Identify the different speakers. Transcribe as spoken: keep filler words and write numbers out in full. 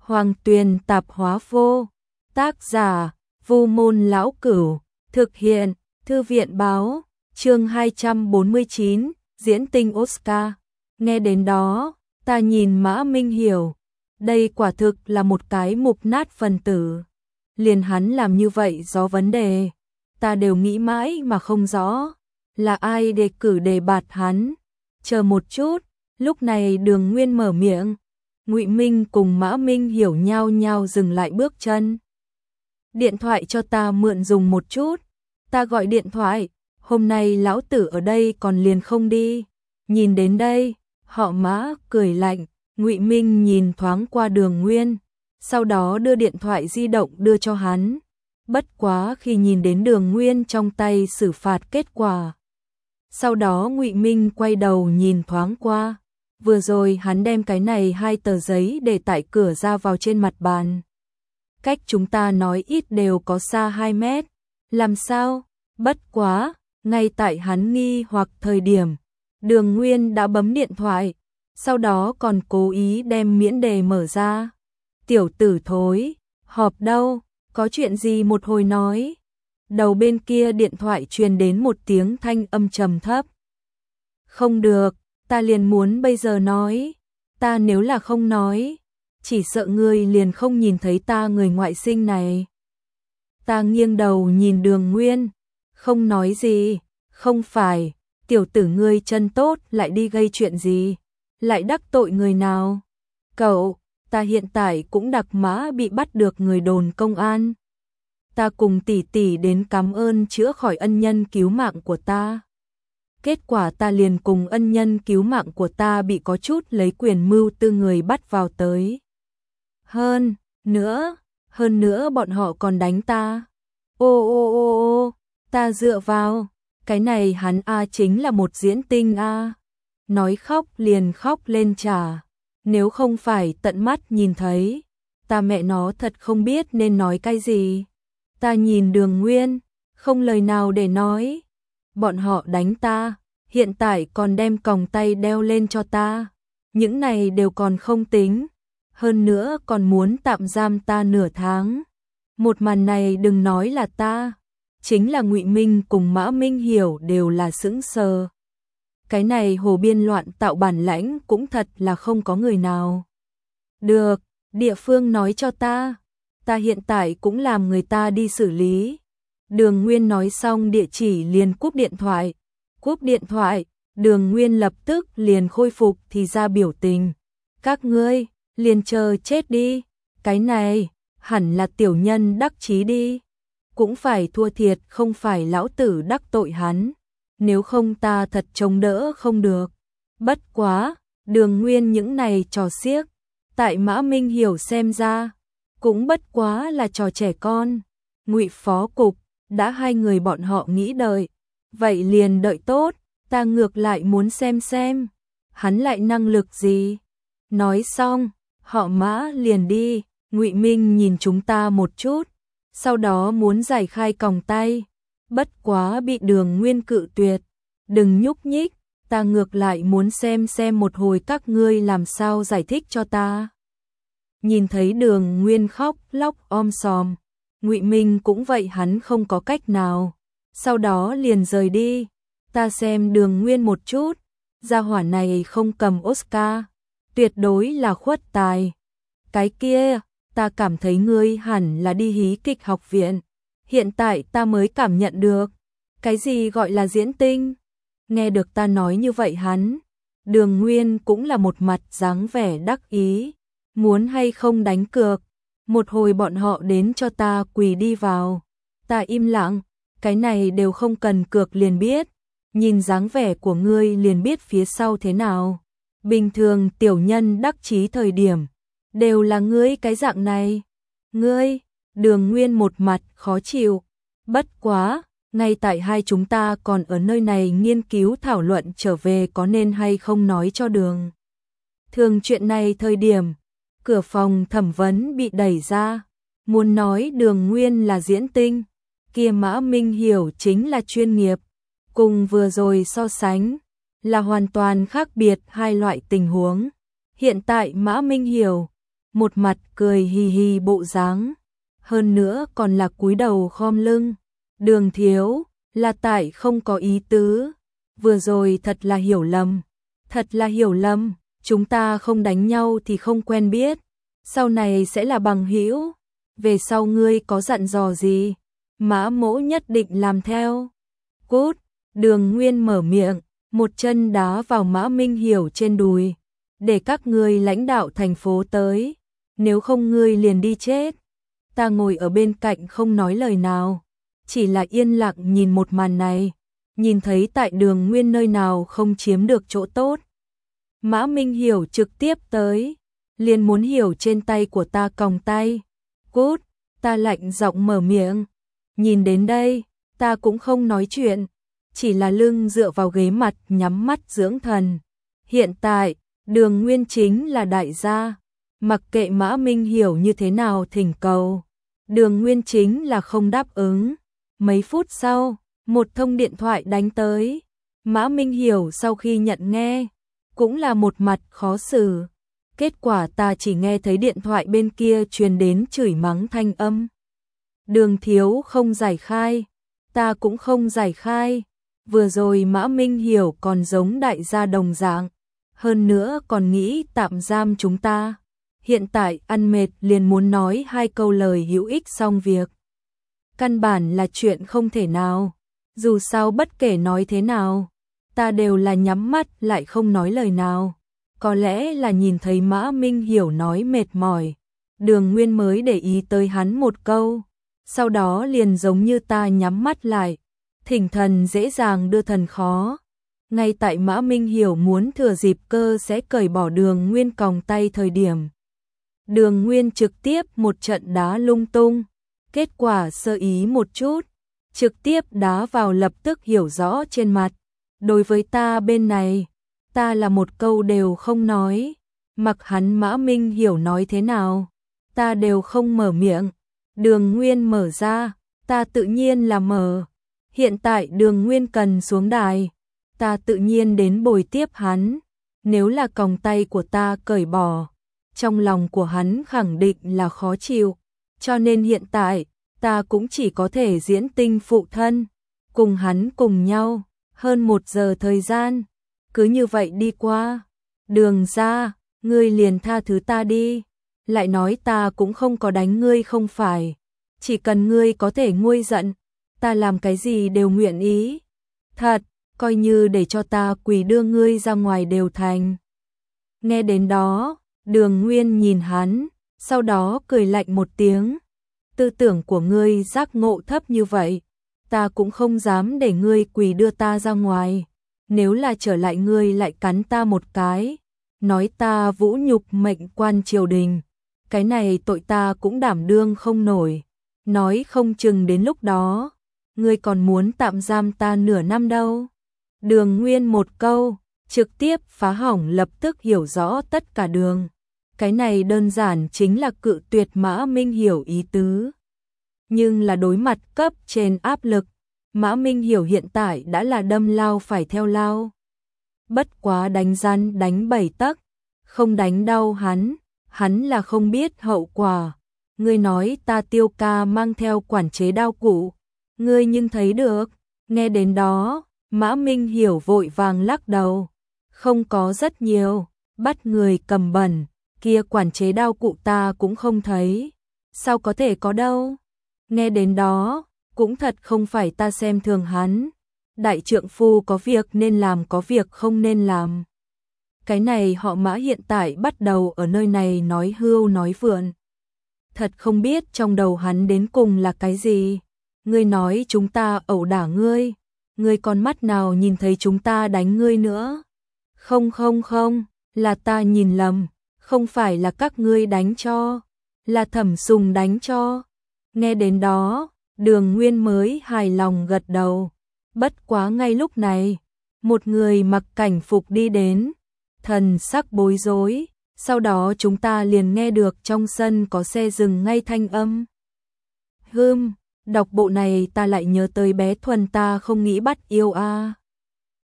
Speaker 1: Hoàng Tuyền tạp hóa vô. Tác giả: Vu Môn Lão Cửu. Thực hiện: Thư viện báo. Chương hai trăm bốn mươi chín, diễn tinh Oscar. Nghe đến đó, ta nhìn Mã Minh Hiểu. Đây quả thực là một cái mục nát phần tử. Liền hắn làm như vậy do vấn đề. Ta đều nghĩ mãi mà không rõ. Là ai đề cử đề bạt hắn? Chờ một chút, lúc này Đường Nguyên mở miệng. Ngụy Minh cùng Mã Minh Hiểu nhau nhau dừng lại bước chân. Điện thoại cho ta mượn dùng một chút. Ta gọi điện thoại. Hôm nay lão tử ở đây còn liền không đi. Nhìn đến đây, họ Mã cười lạnh. Ngụy Minh nhìn thoáng qua Đường Nguyên, sau đó đưa điện thoại di động đưa cho hắn. Bất quá khi nhìn đến Đường Nguyên trong tay xử phạt kết quả. Sau đó Ngụy Minh quay đầu nhìn thoáng qua. Vừa rồi hắn đem cái này hai tờ giấy để tại cửa ra vào trên mặt bàn. Cách chúng ta nói ít đều có xa hai mét. Làm sao? Bất quá, ngay tại hắn nghi hoặc thời điểm, Đường Nguyên đã bấm điện thoại, sau đó còn cố ý đem miễn đề mở ra. Tiểu tử thối, họp đâu, có chuyện gì một hồi nói. Đầu bên kia điện thoại truyền đến một tiếng thanh âm trầm thấp. Không được, ta liền muốn bây giờ nói. Ta nếu là không nói, chỉ sợ ngươi liền không nhìn thấy ta người ngoại sinh này. Ta nghiêng đầu nhìn Đường Nguyên, không nói gì. Không phải, tiểu tử ngươi chân tốt lại đi gây chuyện gì, lại đắc tội người nào? Cậu, ta hiện tại cũng đặc mã bị bắt được người đồn công an. Ta cùng tỷ tỷ đến cảm ơn chữa khỏi ân nhân cứu mạng của ta. Kết quả ta liền cùng ân nhân cứu mạng của ta bị có chút lấy quyền mưu tư người bắt vào tới. Hơn nữa, hơn nữa bọn họ còn đánh ta. Ô ô ô ô, ta dựa vào, cái này hắn a chính là một diễn tinh a. Nói khóc liền khóc lên trả. Nếu không phải tận mắt nhìn thấy, ta mẹ nó thật không biết nên nói cái gì. Ta nhìn Đường Nguyên, không lời nào để nói. Bọn họ đánh ta, hiện tại còn đem còng tay đeo lên cho ta. Những này đều còn không tính. Hơn nữa còn muốn tạm giam ta nửa tháng. Một màn này đừng nói là ta, chính là Ngụy Minh cùng Mã Minh Hiểu đều là sững sờ. Cái này hồ biên loạn tạo bản lãnh cũng thật là không có người nào. Được, địa phương nói cho ta. Ta hiện tại cũng làm người ta đi xử lý. Đường Nguyên nói xong địa chỉ liền cúp điện thoại. Cúp điện thoại, Đường Nguyên lập tức liền khôi phục thì ra biểu tình. Các ngươi, liền chờ chết đi. Cái này, hẳn là tiểu nhân đắc chí đi. Cũng phải thua thiệt không phải lão tử đắc tội hắn. Nếu không ta thật chống đỡ không được. Bất quá, Đường Nguyên những này trò xiếc. Tại Mã Minh Hiểu xem ra, cũng bất quá là trò trẻ con. Ngụy phó cục, đã hai người bọn họ nghĩ đợi. Vậy liền đợi tốt, ta ngược lại muốn xem xem. Hắn lại năng lực gì? Nói xong, họ Mã liền đi. Ngụy Minh nhìn chúng ta một chút, sau đó muốn giải khai còng tay. Bất quá bị Đường Nguyên cự tuyệt. Đừng nhúc nhích, ta ngược lại muốn xem xem một hồi các ngươi làm sao giải thích cho ta. Nhìn thấy Đường Nguyên khóc lóc om sòm, Ngụy Minh cũng vậy, hắn không có cách nào. Sau đó liền rời đi. Ta xem Đường Nguyên một chút, gia hỏa này không cầm Oscar, tuyệt đối là khuất tài. Cái kia, ta cảm thấy ngươi hẳn là đi hí kịch học viện. Hiện tại ta mới cảm nhận được, cái gì gọi là diễn tinh. Nghe được ta nói như vậy hắn, Đường Nguyên cũng là một mặt dáng vẻ đắc ý. Muốn hay không đánh cược, một hồi bọn họ đến cho ta quỳ đi vào. Ta im lặng, cái này đều không cần cược liền biết. Nhìn dáng vẻ của ngươi liền biết phía sau thế nào. Bình thường tiểu nhân đắc chí thời điểm, đều là ngươi cái dạng này. Ngươi, Đường Nguyên một mặt khó chịu. Bất quá, ngay tại hai chúng ta còn ở nơi này nghiên cứu thảo luận trở về có nên hay không nói cho Đường Thường chuyện này thời điểm, cửa phòng thẩm vấn bị đẩy ra. Muốn nói Đường Nguyên là diễn tinh, kia Mã Minh Hiểu chính là chuyên nghiệp. Cùng vừa rồi so sánh, là hoàn toàn khác biệt hai loại tình huống. Hiện tại Mã Minh Hiểu một mặt cười hì hì bộ dáng, hơn nữa còn là cúi đầu khom lưng. Đường thiếu, là tại không có ý tứ, vừa rồi thật là hiểu lầm, thật là hiểu lầm, chúng ta không đánh nhau thì không quen biết, sau này sẽ là bằng hữu, về sau ngươi có dặn dò gì, Mã Mỗ nhất định làm theo. Cút, Đường Nguyên mở miệng, một chân đá vào Mã Minh Hiểu trên đùi, để các ngươi lãnh đạo thành phố tới, nếu không ngươi liền đi chết. Ta ngồi ở bên cạnh không nói lời nào, chỉ là yên lặng nhìn một màn này, nhìn thấy tại Đường Nguyên nơi nào không chiếm được chỗ tốt. Mã Minh Hiểu trực tiếp tới, liền muốn hiểu trên tay của ta còng tay. Cút, ta lạnh giọng mở miệng. Nhìn đến đây, ta cũng không nói chuyện, chỉ là lưng dựa vào ghế mặt nhắm mắt dưỡng thần. Hiện tại, Đường Nguyên chính là đại gia, mặc kệ Mã Minh Hiểu như thế nào thỉnh cầu, Đường Nguyên chính là không đáp ứng. Mấy phút sau, một thông điện thoại đánh tới, Mã Minh Hiểu sau khi nhận nghe, cũng là một mặt khó xử. Kết quả ta chỉ nghe thấy điện thoại bên kia truyền đến chửi mắng thanh âm. Đường thiếu không giải khai, ta cũng không giải khai, vừa rồi Mã Minh Hiểu còn giống đại gia đồng dạng, hơn nữa còn nghĩ tạm giam chúng ta. Hiện tại ăn mệt liền muốn nói hai câu lời hữu ích xong việc. Căn bản là chuyện không thể nào, dù sao bất kể nói thế nào, ta đều là nhắm mắt lại không nói lời nào. Có lẽ là nhìn thấy Mã Minh Hiểu nói mệt mỏi, Đường Nguyên mới để ý tới hắn một câu, sau đó liền giống như ta nhắm mắt lại, thỉnh thần dễ dàng đưa thần khó. Ngay tại Mã Minh Hiểu muốn thừa dịp cơ sẽ cởi bỏ Đường Nguyên còng tay thời điểm, Đường Nguyên trực tiếp một trận đá lung tung, kết quả sơ ý một chút, trực tiếp đá vào lập tức hiểu rõ trên mặt. Đối với ta bên này, ta là một câu đều không nói, mặc hắn Mã Minh Hiểu nói thế nào, ta đều không mở miệng. Đường Nguyên mở ra, ta tự nhiên là mở. Hiện tại Đường Nguyên cần xuống đài, ta tự nhiên đến bồi tiếp hắn. Nếu là còng tay của ta cởi bỏ, trong lòng của hắn khẳng định là khó chịu, cho nên hiện tại, ta cũng chỉ có thể diễn tinh phụ thân, cùng hắn cùng nhau, hơn một giờ thời gian, cứ như vậy đi qua. Đường ra, ngươi liền tha thứ ta đi, lại nói ta cũng không có đánh ngươi không phải, chỉ cần ngươi có thể nguôi giận, ta làm cái gì đều nguyện ý. Thật, coi như để cho ta quỳ đưa ngươi ra ngoài đều thành. Nghe đến đó, Đường Nguyên nhìn hắn, sau đó cười lạnh một tiếng. Tư tưởng của ngươi giác ngộ thấp như vậy, ta cũng không dám để ngươi quỳ đưa ta ra ngoài. Nếu là trở lại ngươi lại cắn ta một cái, nói ta vũ nhục mệnh quan triều đình, cái này tội ta cũng đảm đương không nổi. Nói không chừng đến lúc đó, ngươi còn muốn tạm giam ta nửa năm đâu. Đường Nguyên một câu, trực tiếp phá hỏng lập tức hiểu rõ tất cả đường. Cái này đơn giản chính là cự tuyệt Mã Minh Hiểu ý tứ. Nhưng là đối mặt cấp trên áp lực, Mã Minh Hiểu hiện tại đã là đâm lao phải theo lao. Bất quá đánh răn đánh bảy tấc, không đánh đau hắn, hắn là không biết hậu quả. Ngươi nói ta Tiêu ca mang theo quản chế đao cụ, ngươi nhưng thấy được. Nghe đến đó, Mã Minh Hiểu vội vàng lắc đầu. Không có rất nhiều, bắt người cầm bẩn, kia quản chế đao cụ ta cũng không thấy. Sao có thể có đâu? Nghe đến đó, cũng thật không phải ta xem thường hắn. Đại trượng phu có việc nên làm, có việc không nên làm. Cái này họ Mã hiện tại bắt đầu ở nơi này nói hưu nói vượn. Thật không biết trong đầu hắn đến cùng là cái gì. Ngươi nói chúng ta ẩu đả ngươi, ngươi con mắt nào nhìn thấy chúng ta đánh ngươi nữa? Không không không, là ta nhìn lầm, không phải là các ngươi đánh cho, là Thẩm Sùng đánh cho. Nghe đến đó, Đường Nguyên mới hài lòng gật đầu. Bất quá ngay lúc này, một người mặc cảnh phục đi đến, thần sắc bối rối, sau đó chúng ta liền nghe được trong sân có xe dừng ngay thanh âm. Hừm, đọc bộ này ta lại nhớ tới bé Thuần ta không nghĩ bắt yêu a. À.